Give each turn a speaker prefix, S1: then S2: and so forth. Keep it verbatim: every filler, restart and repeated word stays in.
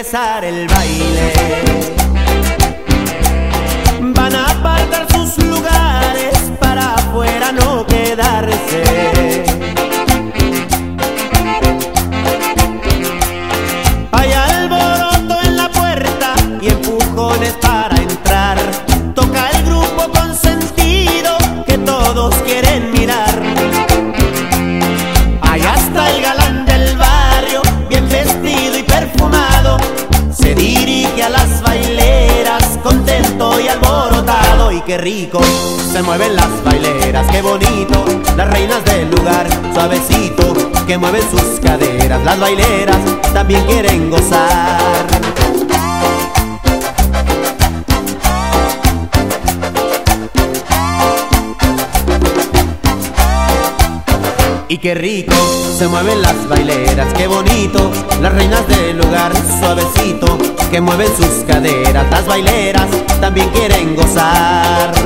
S1: empezar el baile. Van a apartar sus lugares para afuera no quedarse. Hay alboroto en la puerta y empujones para entrar. Toca el grupo consentido que todos quieren mirar. Allá está el galán del barrio, bien vestido y perfumado. Se dirige a las baileras, contento y alborotado. Y qué rico se mueven las baileras, qué bonito, las reinas del lugar. Suavecito que mueven sus caderas, las baileras también quieren gozar. Y qué rico se mueven las baileras, qué bonito, las reinas del lugar. Suavecito que mueven sus caderas, las baileras también quieren gozar.